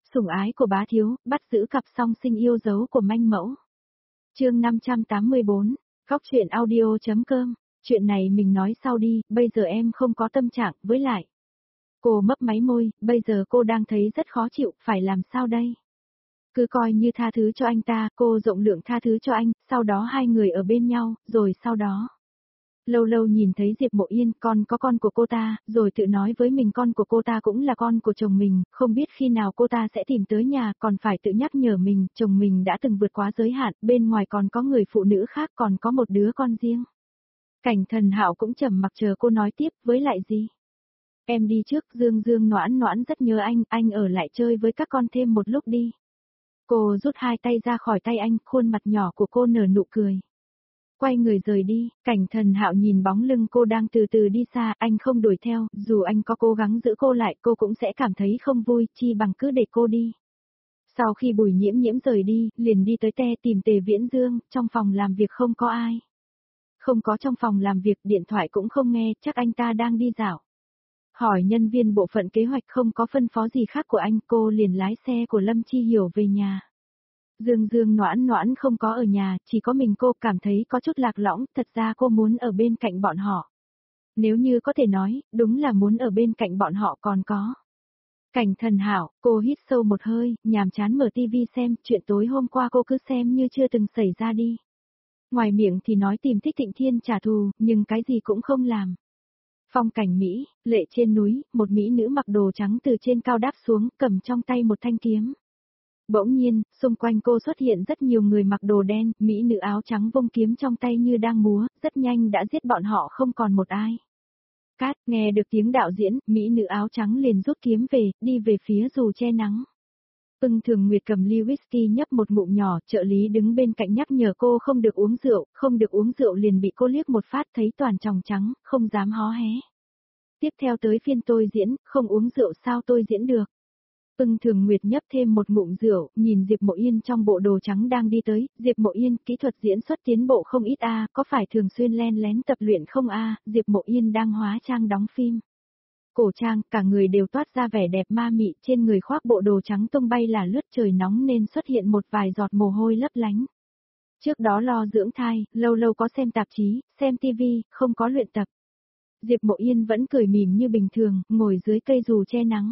Sủng ái của bá thiếu, bắt giữ cặp song sinh yêu dấu của manh mẫu. Chương 584, Góc truyện audio.com. Chuyện này mình nói sau đi, bây giờ em không có tâm trạng, với lại. Cô mấp máy môi, bây giờ cô đang thấy rất khó chịu, phải làm sao đây? Cứ coi như tha thứ cho anh ta, cô rộng lượng tha thứ cho anh, sau đó hai người ở bên nhau, rồi sau đó. Lâu lâu nhìn thấy Diệp Mộ Yên, con có con của cô ta, rồi tự nói với mình con của cô ta cũng là con của chồng mình, không biết khi nào cô ta sẽ tìm tới nhà, còn phải tự nhắc nhở mình, chồng mình đã từng vượt quá giới hạn, bên ngoài còn có người phụ nữ khác, còn có một đứa con riêng. Cảnh Thần Hạo cũng trầm mặc chờ cô nói tiếp, với lại gì? Em đi trước, Dương Dương Noãn Noãn rất nhớ anh ở lại chơi với các con thêm một lúc đi. Cô rút hai tay ra khỏi tay anh, khuôn mặt nhỏ của cô nở nụ cười. Quay người rời đi, Cảnh Thần Hạo nhìn bóng lưng cô đang từ từ đi xa, anh không đuổi theo, dù anh có cố gắng giữ cô lại cô cũng sẽ cảm thấy không vui, chi bằng cứ để cô đi. Sau khi Bùi Nhiễm Nhiễm rời đi, liền đi tới tìm Tề Viễn Dương, trong phòng làm việc không có ai. Không có trong phòng làm việc, điện thoại cũng không nghe, chắc anh ta đang đi dạo. Hỏi nhân viên bộ phận kế hoạch không có phân phó gì khác của anh, cô liền lái xe của Lâm Chi Hiểu về nhà. Dương Dương Noãn Noãn không có ở nhà, chỉ có mình cô cảm thấy có chút lạc lõng, thật ra cô muốn ở bên cạnh bọn họ. Nếu như có thể nói, đúng là muốn ở bên cạnh bọn họ còn có. Cảnh Thần Hạo, cô hít sâu một hơi, nhàm chán mở tivi xem, chuyện tối hôm qua cô cứ xem như chưa từng xảy ra đi. Ngoài miệng thì nói tìm Thích Thịnh Thiên trả thù, nhưng cái gì cũng không làm. Phong cảnh Mỹ, lệ trên núi, một mỹ nữ mặc đồ trắng từ trên cao đáp xuống, cầm trong tay một thanh kiếm. Bỗng nhiên, xung quanh cô xuất hiện rất nhiều người mặc đồ đen, mỹ nữ áo trắng vung kiếm trong tay như đang múa, rất nhanh đã giết bọn họ không còn một ai. Cát, nghe được tiếng đạo diễn, mỹ nữ áo trắng liền rút kiếm về, đi về phía dù che nắng. Thường Nguyệt cầm ly whisky nhấp một ngụm nhỏ, trợ lý đứng bên cạnh nhắc nhở cô không được uống rượu liền bị cô liếc một phát thấy toàn tròng trắng, không dám hó hé. Tiếp theo tới phiên tôi diễn, không uống rượu sao tôi diễn được. Thường Nguyệt nhấp thêm một ngụm rượu, nhìn Diệp Mộ Yên trong bộ đồ trắng đang đi tới, Diệp Mộ Yên, kỹ thuật diễn xuất tiến bộ không ít có phải thường xuyên len lén tập luyện không Diệp Mộ Yên đang hóa trang đóng phim. Cổ trang, cả người đều toát ra vẻ đẹp ma mị, trên người khoác bộ đồ trắng tung bay là lướt trời nóng nên xuất hiện một vài giọt mồ hôi lấp lánh. Trước đó lo dưỡng thai, lâu lâu có xem tạp chí, xem tivi, không có luyện tập. Diệp Mộ Yên vẫn cười mỉm như bình thường, ngồi dưới cây dù che nắng.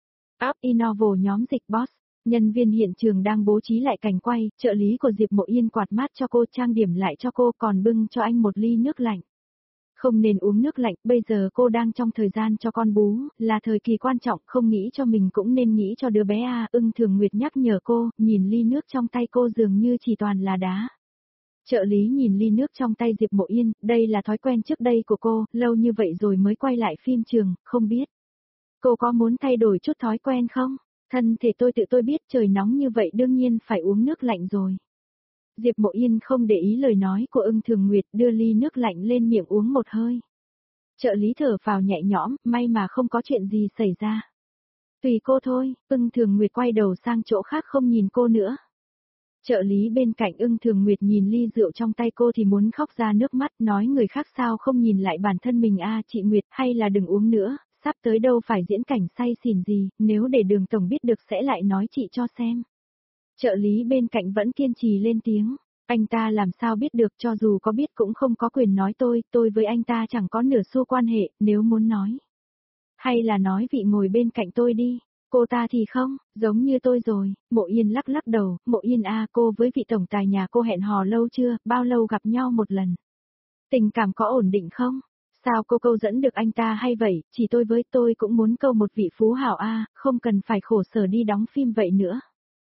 Up Innovo nhóm dịch boss, nhân viên hiện trường đang bố trí lại cảnh quay, trợ lý của Diệp Mộ Yên quạt mát cho cô, trang điểm lại cho cô, còn bưng cho anh một ly nước lạnh. Không nên uống nước lạnh, bây giờ cô đang trong thời gian cho con bú, là thời kỳ quan trọng, không nghĩ cho mình cũng nên nghĩ cho đứa bé Thường Nguyệt nhắc nhở cô, nhìn ly nước trong tay cô dường như chỉ toàn là đá. Trợ lý nhìn ly nước trong tay Diệp Mộ Yên, đây là thói quen trước đây của cô, lâu như vậy rồi mới quay lại phim trường, không biết. Cô có muốn thay đổi chút thói quen không? Thân thể tôi biết trời nóng như vậy đương nhiên phải uống nước lạnh rồi. Diệp Mộ Yên không để ý lời nói của Thường Nguyệt, đưa ly nước lạnh lên miệng uống một hơi. Trợ lý thở vào nhẹ nhõm, may mà không có chuyện gì xảy ra. Tùy cô thôi, Thường Nguyệt quay đầu sang chỗ khác không nhìn cô nữa. Trợ lý bên cạnh Thường Nguyệt nhìn ly rượu trong tay cô thì muốn khóc ra nước mắt, nói người khác sao không nhìn lại bản thân mình chị Nguyệt, hay là đừng uống nữa, sắp tới đâu phải diễn cảnh say xỉn gì, nếu để Đường tổng biết được sẽ lại nói chị cho xem. Trợ lý bên cạnh vẫn kiên trì lên tiếng, anh ta làm sao biết được, cho dù có biết cũng không có quyền nói tôi với anh ta chẳng có nửa xu quan hệ, nếu muốn nói. Hay là nói vị ngồi bên cạnh tôi đi, cô ta thì không, giống như tôi rồi. Mộ Yên lắc lắc đầu, Mộ Yên cô với vị tổng tài nhà cô hẹn hò lâu chưa, bao lâu gặp nhau một lần. Tình cảm có ổn định không? Sao cô câu dẫn được anh ta hay vậy, chỉ tôi với tôi cũng muốn câu một vị phú hảo không cần phải khổ sở đi đóng phim vậy nữa.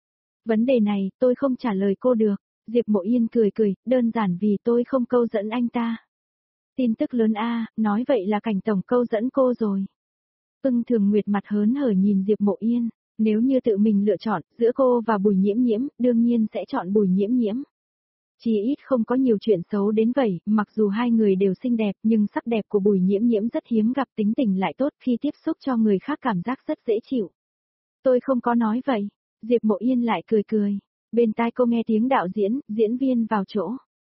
Vấn đề này, tôi không trả lời cô được. Diệp Mộ Yên cười, đơn giản vì tôi không câu dẫn anh ta. Tin tức lớn nói vậy là Cảnh tổng câu dẫn cô rồi. Thường Nguyệt mặt hớn hở nhìn Diệp Mộ Yên, nếu như tự mình lựa chọn, giữa cô và Bùi Nhiễm Nhiễm, đương nhiên sẽ chọn Bùi Nhiễm Nhiễm. Chỉ ít không có nhiều chuyện xấu đến vậy, mặc dù hai người đều xinh đẹp nhưng sắc đẹp của Bùi Nhiễm Nhiễm rất hiếm gặp, tính tình lại tốt, khi tiếp xúc cho người khác cảm giác rất dễ chịu. Tôi không có nói vậy. Diệp Mộ Yên lại cười. Bên tai cô nghe tiếng đạo diễn viên vào chỗ.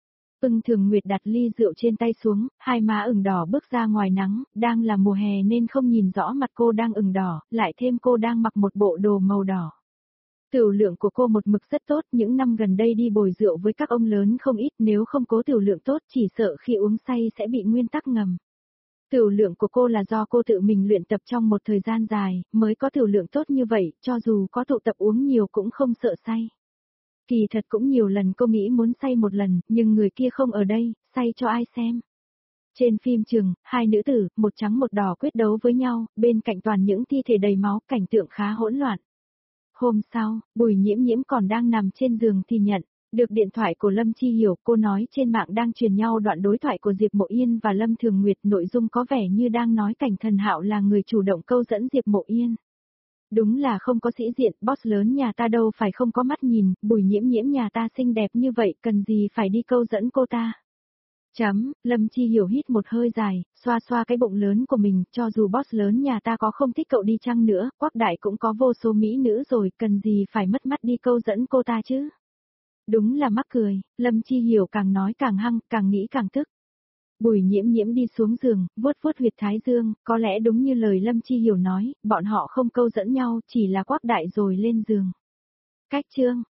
Thường Nguyệt đặt ly rượu trên tay xuống, hai má ửng đỏ bước ra ngoài nắng, đang là mùa hè nên không nhìn rõ mặt cô đang ửng đỏ, lại thêm cô đang mặc một bộ đồ màu đỏ. Tửu lượng của cô một mực rất tốt, những năm gần đây đi bồi rượu với các ông lớn không ít, nếu không cố tửu lượng tốt chỉ sợ khi uống say sẽ bị nguyên tắc ngầm. Tửu lượng của cô là do cô tự mình luyện tập trong một thời gian dài, mới có tửu lượng tốt như vậy, cho dù có tụ tập uống nhiều cũng không sợ say. Kỳ thật cũng nhiều lần cô nghĩ muốn say một lần, nhưng người kia không ở đây, say cho ai xem. Trên phim trường, hai nữ tử, một trắng một đỏ quyết đấu với nhau, bên cạnh toàn những thi thể đầy máu, cảnh tượng khá hỗn loạn. Hôm sau, Bùi Nhiễm Nhiễm còn đang nằm trên giường thì nhận được điện thoại của Lâm Chi Hiểu, cô nói trên mạng đang truyền nhau đoạn đối thoại của Diệp Mộ Yên và Lâm Thường Nguyệt, nội dung có vẻ như đang nói Cảnh Thần Hạo là người chủ động câu dẫn Diệp Mộ Yên. Đúng là không có sĩ diện, boss lớn nhà ta đâu phải không có mắt nhìn, Bùi Nhiễm Nhiễm nhà ta xinh đẹp như vậy, cần gì phải đi câu dẫn cô ta. Lâm Chi Hiểu hít một hơi dài, xoa xoa cái bụng lớn của mình, cho dù boss lớn nhà ta có không thích cậu đi chăng nữa, Quách đại cũng có vô số mỹ nữ rồi, cần gì phải mất mắt đi câu dẫn cô ta chứ. Đúng là mắc cười, Lâm Chi Hiểu càng nói càng hăng, càng nghĩ càng tức. Bùi Nhiễm Nhiễm đi xuống giường, vuốt vuốt huyệt thái dương, có lẽ đúng như lời Lâm Chi Hiểu nói, bọn họ không câu dẫn nhau, chỉ là Quách đại rồi lên giường. Cách chương